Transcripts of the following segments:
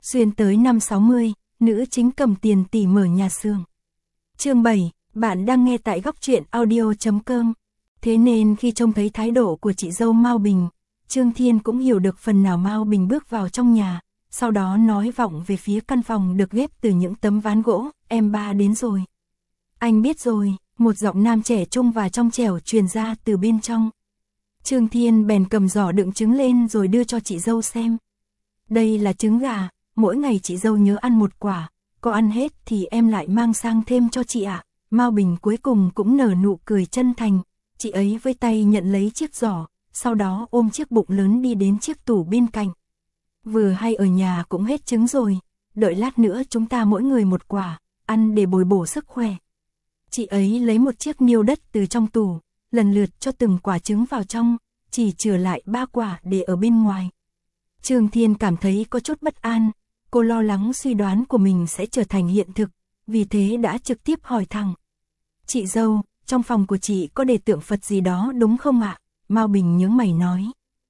Xuyên tới năm 60, nữ chính cầm tiền tỷ mở nhà xưởng. Chương 7, bạn đang nghe tại góc truyện audio.com. Thế nên khi trông thấy thái độ của chị dâu Mao Bình, Trương Thiên cũng hiểu được phần nào. Mao Bình bước vào trong nhà, sau đó nói vọng về phía căn phòng được ghép từ những tấm ván gỗ, em ba đến rồi. Anh biết rồi, một giọng nam trẻ trung và trong trẻo truyền ra từ bên trong. Trương Thiên bèn cầm giỏ đựng trứng lên rồi đưa cho chị dâu xem. Đây là trứng gà, mỗi ngày chị dâu nhớ ăn một quả, có ăn hết thì em lại mang sang thêm cho chị ạ. Mao Bình cuối cùng cũng nở nụ cười chân thành, chị ấy với tay nhận lấy chiếc giỏ, sau đó ôm chiếc bụng lớn đi đến chiếc tủ bên cạnh. Vừa hay ở nhà cũng hết trứng rồi, đợi lát nữa chúng ta mỗi người một quả, ăn để bồi bổ sức khỏe. Chị ấy lấy một chiếc niêu đất từ trong tủ, lần lượt cho từng quả trứng vào trong, chỉ chừa lại 3 quả để ở bên ngoài. Trương Thiên cảm thấy có chút bất an, cô lo lắng suy đoán của mình sẽ trở thành hiện thực, vì thế đã trực tiếp hỏi thẳng. Chị dâu, trong phòng của chị có để tượng Phật gì đó đúng không ạ? Mao Bình nhướng mày nói.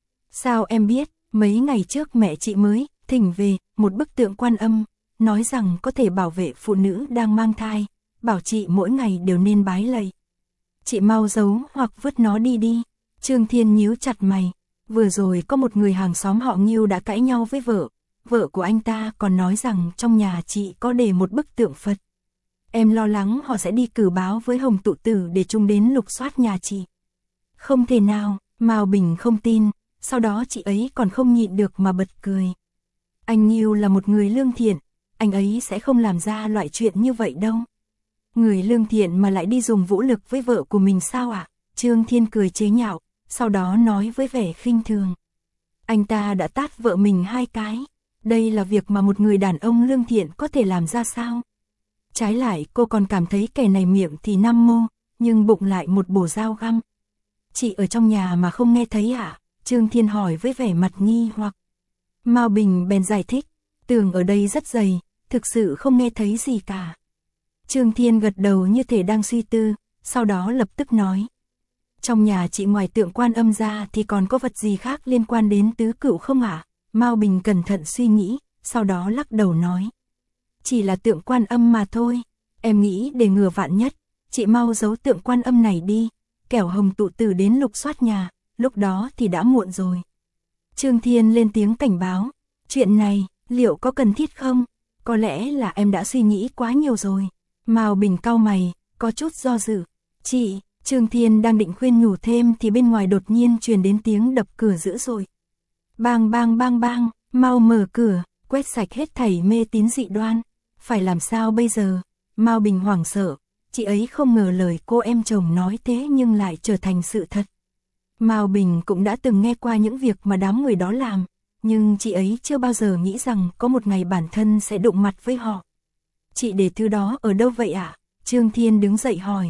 Sao em biết, mấy ngày trước mẹ chị mới thỉnh về một bức tượng Quan Âm, nói rằng có thể bảo vệ phụ nữ đang mang thai, bảo chị mỗi ngày đều nên bái lạy. Chị mau giấu hoặc vứt nó đi đi. Trương Thiên nhíu chặt mày. Vừa rồi có một người hàng xóm họ Ngưu đã cãi nhau với vợ của anh ta còn nói rằng trong nhà chị có để một bức tượng Phật. Em lo lắng họ sẽ đi cử báo với Hồng Tụ Tử để chúng đến lục soát nhà chị. Không thể nào, Mao Bình không tin, sau đó chị ấy còn không nhịn được mà bật cười. Anh Ngưu là một người lương thiện, anh ấy sẽ không làm ra loại chuyện như vậy đâu. Người lương thiện mà lại đi dùng vũ lực với vợ của mình sao ạ? Trương Thiên cười chế nhạo, sau đó nói với vẻ khinh thường. Anh ta đã tát vợ mình 2 cái. Đây là việc mà một người đàn ông lương thiện có thể làm ra sao? Trái lại cô còn cảm thấy kẻ này miệng thì Nam Mô, nhưng bụng lại một bổ dao găm. Chị ở trong nhà mà không nghe thấy ạ? Trương Thiên hỏi với vẻ mặt nghi hoặc. Mao Bình bèn giải thích, tường ở đây rất dày, thực sự không nghe thấy gì cả. Trương Thiên gật đầu như thể đang suy tư, sau đó lập tức nói. Trong nhà chị ngoài tượng Quan Âm ra thì còn có vật gì khác liên quan đến tứ cửu không ạ? Mao Bình cẩn thận suy nghĩ, sau đó lắc đầu nói. Chỉ là tượng Quan Âm mà thôi, em nghĩ để ngừa vạn nhất, chị mau giấu tượng Quan Âm này đi, kẻo Hồng Tụ Tử đến lục soát nhà, lúc đó thì đã muộn rồi. Trương Thiên lên tiếng cảnh báo, chuyện này, liệu có cần thiết không? Có lẽ là em đã suy nghĩ quá nhiều rồi. Mao Bình cau mày, có chút do dự. Chị, Trương Thiên đang định khuyên nhủ thêm thì bên ngoài đột nhiên truyền đến tiếng đập cửa dữ dội. Bang bang bang bang, mau mở cửa, quét sạch hết thảy mê tín dị đoan. Phải làm sao bây giờ? Mao Bình hoảng sợ, chị ấy không ngờ lời cô em chồng nói thế nhưng lại trở thành sự thật. Mao Bình cũng đã từng nghe qua những việc mà đám người đó làm, nhưng chị ấy chưa bao giờ nghĩ rằng có một ngày bản thân sẽ đụng mặt với họ. Chị để thứ đó ở đâu vậy ạ? Trương Thiên đứng dậy hỏi.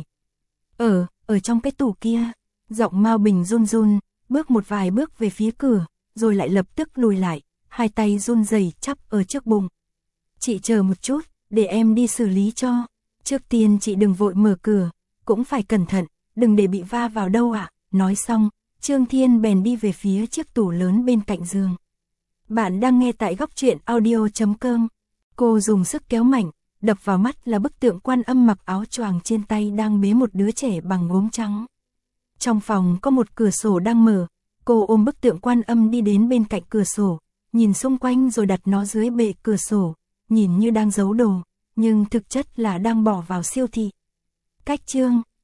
Ở trong cái tủ kia. Giọng Mao Bình run run, bước một vài bước về phía cửa, rồi lại lập tức lùi lại, hai tay run rẩy chắp ở trước bụng. Chị chờ một chút, để em đi xử lý cho. Trước tiên chị đừng vội mở cửa, cũng phải cẩn thận, đừng để bị va vào đâu ạ. Nói xong, Trương Thiên bèn đi về phía chiếc tủ lớn bên cạnh giường. Bạn đang nghe tại góc truyện audio.com. Cô dùng sức kéo mạnh, đập vào mắt là bức tượng Quan Âm mặc áo choàng trên tay đang bế một đứa trẻ bằng gốm trắng. Trong phòng có một cửa sổ đang mở, cô ôm bức tượng Quan Âm đi đến bên cạnh cửa sổ, nhìn xung quanh rồi đặt nó dưới bệ cửa sổ, nhìn như đang giấu đồ, nhưng thực chất là đang bỏ vào siêu thị. Cách chương